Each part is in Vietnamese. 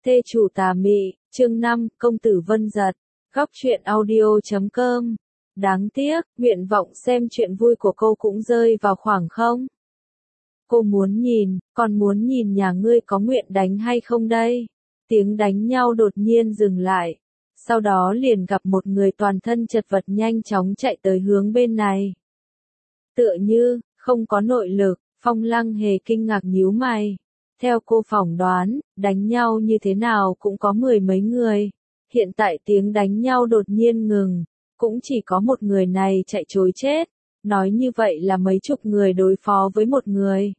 Thê chủ tà mị, chương 5, công tử Vân Giật, góc truyện audio.com. Đáng tiếc, nguyện vọng xem chuyện vui của cô cũng rơi vào khoảng không. Cô muốn nhìn, còn muốn nhìn nhà ngươi có nguyện đánh hay không đây? Tiếng đánh nhau đột nhiên dừng lại. Sau đó liền gặp một người toàn thân chật vật nhanh chóng chạy tới hướng bên này. Tựa như, không có nội lực, Phong Lăng Hề kinh ngạc nhíu mày. Theo cô phỏng đoán, đánh nhau như thế nào cũng có mười mấy người. Hiện tại tiếng đánh nhau đột nhiên ngừng, cũng chỉ có một người này chạy trối chết. Nói như vậy là mấy chục người đối phó với một người.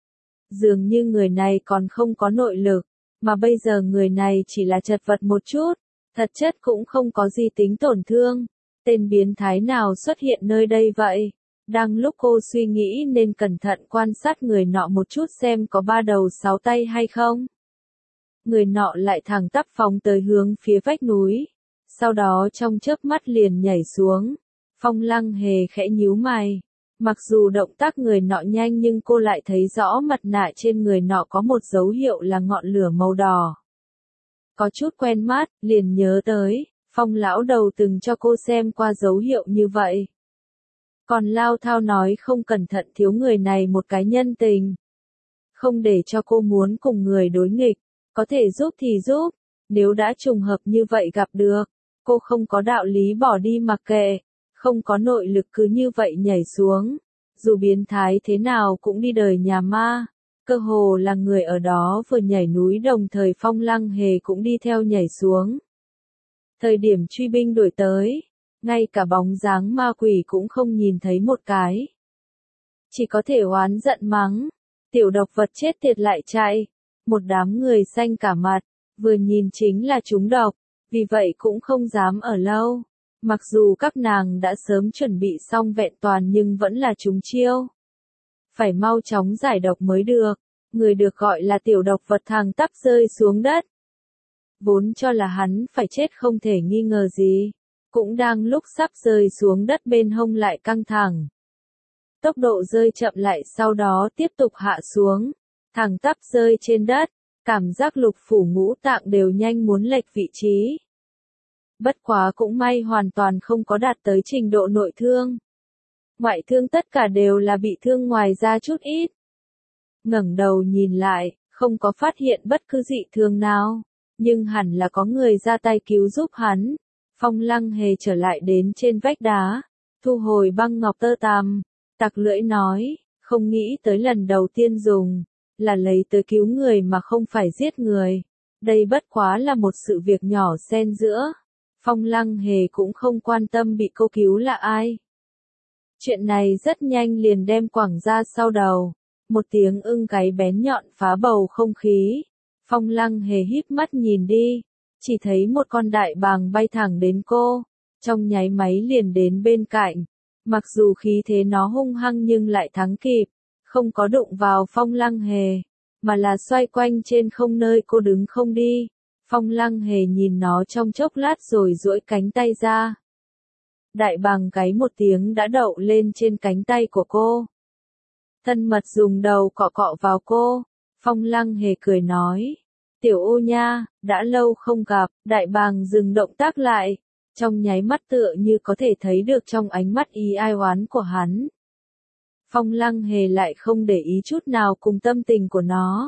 Dường như người này còn không có nội lực, mà bây giờ người này chỉ là chật vật một chút, thật chất cũng không có gì tính tổn thương. Tên biến thái nào xuất hiện nơi đây vậy? Đang lúc cô suy nghĩ nên cẩn thận quan sát người nọ một chút xem có ba đầu sáu tay hay không. Người nọ lại thẳng tắp phóng tới hướng phía vách núi, sau đó trong chớp mắt liền nhảy xuống. Phong Lăng Hề khẽ nhíu mày. Mặc dù động tác người nọ nhanh nhưng cô lại thấy rõ mặt nạ trên người nọ có một dấu hiệu là ngọn lửa màu đỏ. Có chút quen mắt, liền nhớ tới, Phong lão đầu từng cho cô xem qua dấu hiệu như vậy. Còn Lao Thao nói không cẩn thận thiếu người này một cái nhân tình. Không để cho cô muốn cùng người đối nghịch, có thể giúp thì giúp, nếu đã trùng hợp như vậy gặp được, cô không có đạo lý bỏ đi mặc kệ, không có nội lực cứ như vậy nhảy xuống. Dù biến thái thế nào cũng đi đời nhà ma, cơ hồ là người ở đó vừa nhảy núi đồng thời Phong Lăng Hề cũng đi theo nhảy xuống. Thời điểm truy binh đuổi tới, ngay cả bóng dáng ma quỷ cũng không nhìn thấy một cái. Chỉ có thể oán giận mắng, tiểu độc vật chết tiệt lại chạy, một đám người xanh cả mặt, vừa nhìn chính là chúng độc, vì vậy cũng không dám ở lâu. Mặc dù các nàng đã sớm chuẩn bị xong vẹn toàn nhưng vẫn là trúng chiêu. Phải mau chóng giải độc mới được, người được gọi là tiểu độc vật thẳng tắp rơi xuống đất. Vốn cho là hắn phải chết không thể nghi ngờ gì. Cũng đang lúc sắp rơi xuống đất bên hông lại căng thẳng. Tốc độ rơi chậm lại sau đó tiếp tục hạ xuống, thẳng tắp rơi trên đất, cảm giác lục phủ ngũ tạng đều nhanh muốn lệch vị trí. Bất quá cũng may hoàn toàn không có đạt tới trình độ nội thương. Ngoại thương tất cả đều là bị thương ngoài ra chút ít. Ngẩng đầu nhìn lại, không có phát hiện bất cứ dị thương nào, nhưng hẳn là có người ra tay cứu giúp hắn. Phong Lăng Hề trở lại đến trên vách đá, thu hồi băng ngọc tơ tằm, tặc lưỡi nói, không nghĩ tới lần đầu tiên dùng, là lấy tới cứu người mà không phải giết người. Đây bất quá là một sự việc nhỏ xen giữa. Phong Lăng Hề cũng không quan tâm bị cô cứu là ai. Chuyện này rất nhanh liền đem quẳng ra sau đầu. Một tiếng ưng gáy bén nhọn phá bầu không khí. Phong Lăng Hề híp mắt nhìn đi. Chỉ thấy một con đại bàng bay thẳng đến cô. Trong nháy máy liền đến bên cạnh. Mặc dù khí thế nó hung hăng nhưng lại thắng kịp. Không có đụng vào Phong Lăng Hề. Mà là xoay quanh trên không nơi cô đứng không đi. Phong Lăng Hề nhìn nó trong chốc lát rồi duỗi cánh tay ra. Đại bàng gáy một tiếng đã đậu lên trên cánh tay của cô. Thân mật dùng đầu cọ cọ vào cô. Phong Lăng Hề cười nói. Tiểu ô nha, đã lâu không gặp, đại bàng dừng động tác lại. Trong nháy mắt tựa như có thể thấy được trong ánh mắt ý ai oán của hắn. Phong Lăng Hề lại không để ý chút nào cùng tâm tình của nó.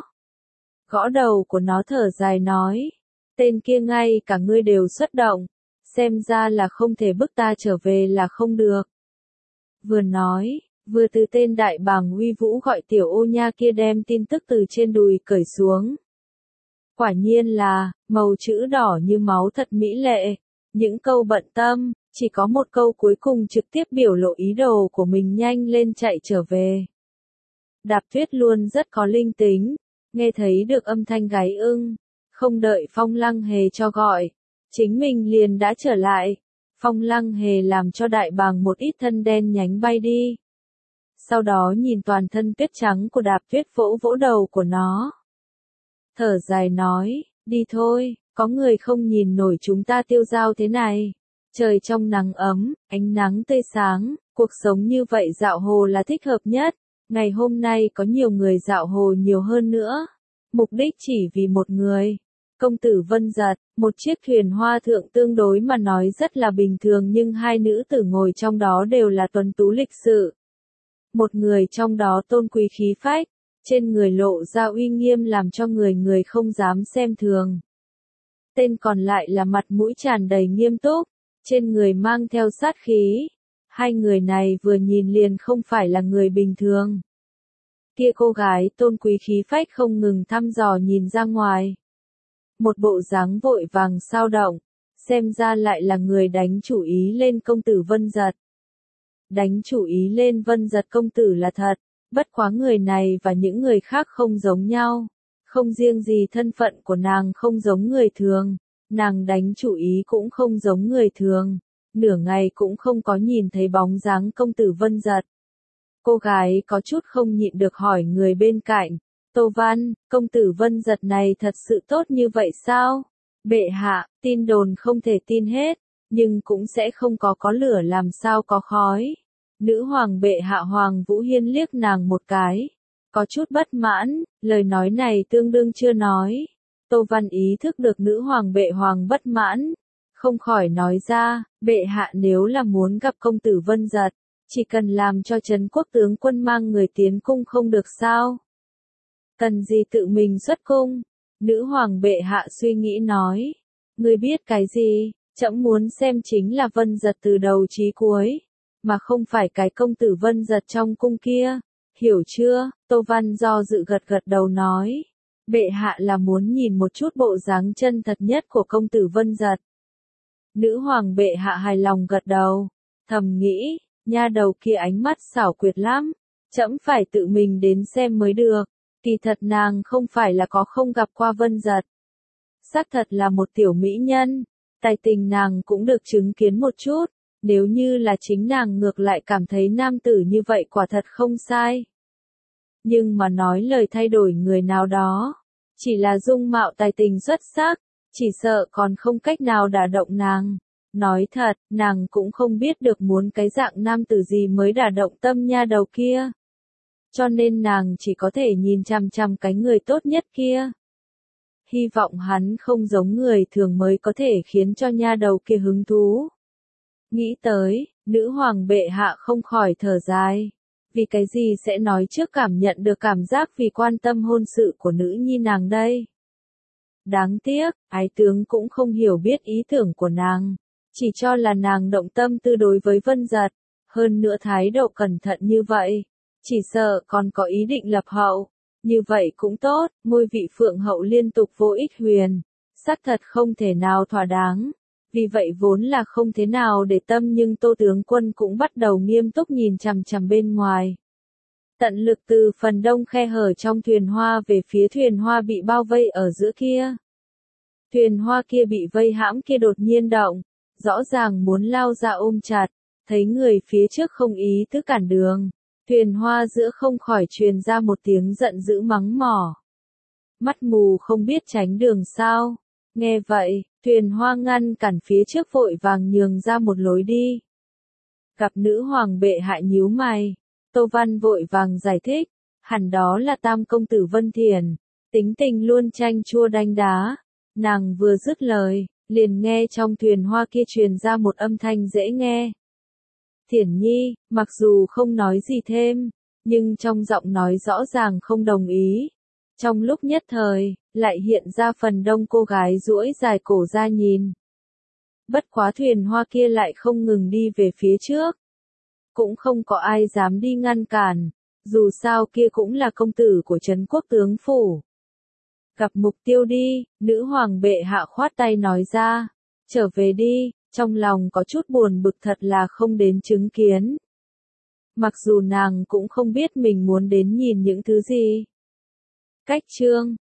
Gõ đầu của nó thở dài nói. Tên kia ngay cả ngươi đều xuất động, xem ra là không thể bức ta trở về là không được. Vừa nói, vừa từ tên đại bàng uy vũ gọi tiểu ô nha kia đem tin tức từ trên đùi cởi xuống. Quả nhiên là, màu chữ đỏ như máu thật mỹ lệ, những câu bận tâm, chỉ có một câu cuối cùng trực tiếp biểu lộ ý đồ của mình nhanh lên chạy trở về. Đạp Tuyết luôn rất có linh tính, nghe thấy được âm thanh gáy ưng. Không đợi Phong Lăng Hề cho gọi, chính mình liền đã trở lại. Phong Lăng Hề làm cho đại bàng một ít thân đen nhánh bay đi. Sau đó nhìn toàn thân tuyết trắng của Đạp Tuyết vỗ vỗ đầu của nó. Thở dài nói, đi thôi, có người không nhìn nổi chúng ta tiêu dao thế này. Trời trong nắng ấm, ánh nắng tươi sáng, cuộc sống như vậy dạo hồ là thích hợp nhất. Ngày hôm nay có nhiều người dạo hồ nhiều hơn nữa. Mục đích chỉ vì một người. Công tử Vân Giật, một chiếc thuyền hoa thượng tương đối mà nói rất là bình thường nhưng hai nữ tử ngồi trong đó đều là tuấn tú lịch sự. Một người trong đó tôn quý khí phách, trên người lộ ra uy nghiêm làm cho người người không dám xem thường. Tên còn lại là mặt mũi tràn đầy nghiêm túc, trên người mang theo sát khí. Hai người này vừa nhìn liền không phải là người bình thường. Kia cô gái tôn quý khí phách không ngừng thăm dò nhìn ra ngoài. Một bộ dáng vội vàng sao động, xem ra lại là người đánh chủ ý lên công tử Vân Giật. Đánh chủ ý lên Vân Giật công tử là thật, bất quá người này và những người khác không giống nhau. Không riêng gì thân phận của nàng không giống người thường, nàng đánh chủ ý cũng không giống người thường. Nửa ngày cũng không có nhìn thấy bóng dáng công tử Vân Giật. Cô gái có chút không nhịn được hỏi người bên cạnh, Tô Văn, công tử Vân Giật này thật sự tốt như vậy sao? Bệ hạ, tin đồn không thể tin hết, nhưng cũng sẽ không có lửa làm sao có khói. Nữ hoàng bệ hạ Hoàng Vũ Hiên liếc nàng một cái, có chút bất mãn, lời nói này tương đương chưa nói. Tô Văn ý thức được nữ hoàng bệ hoàng bất mãn, không khỏi nói ra, bệ hạ nếu là muốn gặp công tử Vân Giật, chỉ cần làm cho Trấn Quốc tướng quân mang người tiến cung không được sao? Cần gì tự mình xuất cung? Nữ hoàng bệ hạ suy nghĩ nói, ngươi biết cái gì, trẫm muốn xem chính là Vân Giật từ đầu chí cuối, mà không phải cái công tử Vân Giật trong cung kia, hiểu chưa? Tô Văn do dự gật gật đầu nói, bệ hạ là muốn nhìn một chút bộ dáng chân thật nhất của công tử Vân Giật. Nữ hoàng bệ hạ hài lòng gật đầu, thầm nghĩ, nha đầu kia ánh mắt xảo quyệt lắm, trẫm phải tự mình đến xem mới được. Kỳ thật nàng không phải là có không gặp qua Vân Giật. Xác thật là một tiểu mỹ nhân, tài tình nàng cũng được chứng kiến một chút, nếu như là chính nàng ngược lại cảm thấy nam tử như vậy quả thật không sai. Nhưng mà nói lời thay đổi người nào đó, chỉ là dung mạo tài tình xuất sắc, chỉ sợ còn không cách nào đả động nàng. Nói thật, nàng cũng không biết được muốn cái dạng nam tử gì mới đả động tâm nha đầu kia. Cho nên nàng chỉ có thể nhìn chằm chằm cái người tốt nhất kia. Hy vọng hắn không giống người thường mới có thể khiến cho nha đầu kia hứng thú. Nghĩ tới, nữ hoàng bệ hạ không khỏi thở dài. Vì cái gì sẽ nói trước cảm nhận được cảm giác vì quan tâm hôn sự của nữ nhi nàng đây? Đáng tiếc, ái tướng cũng không hiểu biết ý tưởng của nàng. Chỉ cho là nàng động tâm tư đối với Vân Giật. Hơn nữa thái độ cẩn thận như vậy. Chỉ sợ còn có ý định lập hậu. Như vậy cũng tốt, ngôi vị phượng hậu liên tục vô ích huyền. Xác thật không thể nào thỏa đáng. Vì vậy vốn là không thế nào để tâm nhưng Tô tướng quân cũng bắt đầu nghiêm túc nhìn chằm chằm bên ngoài. Tận lực từ phần đông khe hở trong thuyền hoa về phía thuyền hoa bị bao vây ở giữa kia. Thuyền hoa kia bị vây hãm kia đột nhiên động, rõ ràng muốn lao ra ôm chặt, thấy người phía trước không ý tứ cản đường. Thuyền hoa giữa không khỏi truyền ra một tiếng giận dữ mắng mỏ. Mắt mù không biết tránh đường sao. Nghe vậy, thuyền hoa ngăn cản phía trước vội vàng nhường ra một lối đi. Gặp nữ hoàng bệ hạ nhíu mày, Tô Văn vội vàng giải thích, hẳn đó là tam công tử Vân Thiền, tính tình luôn chanh chua đanh đá. Nàng vừa dứt lời, liền nghe trong thuyền hoa kia truyền ra một âm thanh dễ nghe. Thiển Nhi, mặc dù không nói gì thêm, nhưng trong giọng nói rõ ràng không đồng ý. Trong lúc nhất thời, lại hiện ra phần đông cô gái duỗi dài cổ ra nhìn. Bất quá thuyền hoa kia lại không ngừng đi về phía trước. Cũng không có ai dám đi ngăn cản, dù sao kia cũng là công tử của Trấn Quốc tướng phủ. Gặp mục tiêu đi, nữ hoàng bệ hạ khoát tay nói ra, trở về đi, trong lòng có chút buồn bực thật là không đến chứng kiến. Mặc dù nàng cũng không biết mình muốn đến nhìn những thứ gì. Cách chương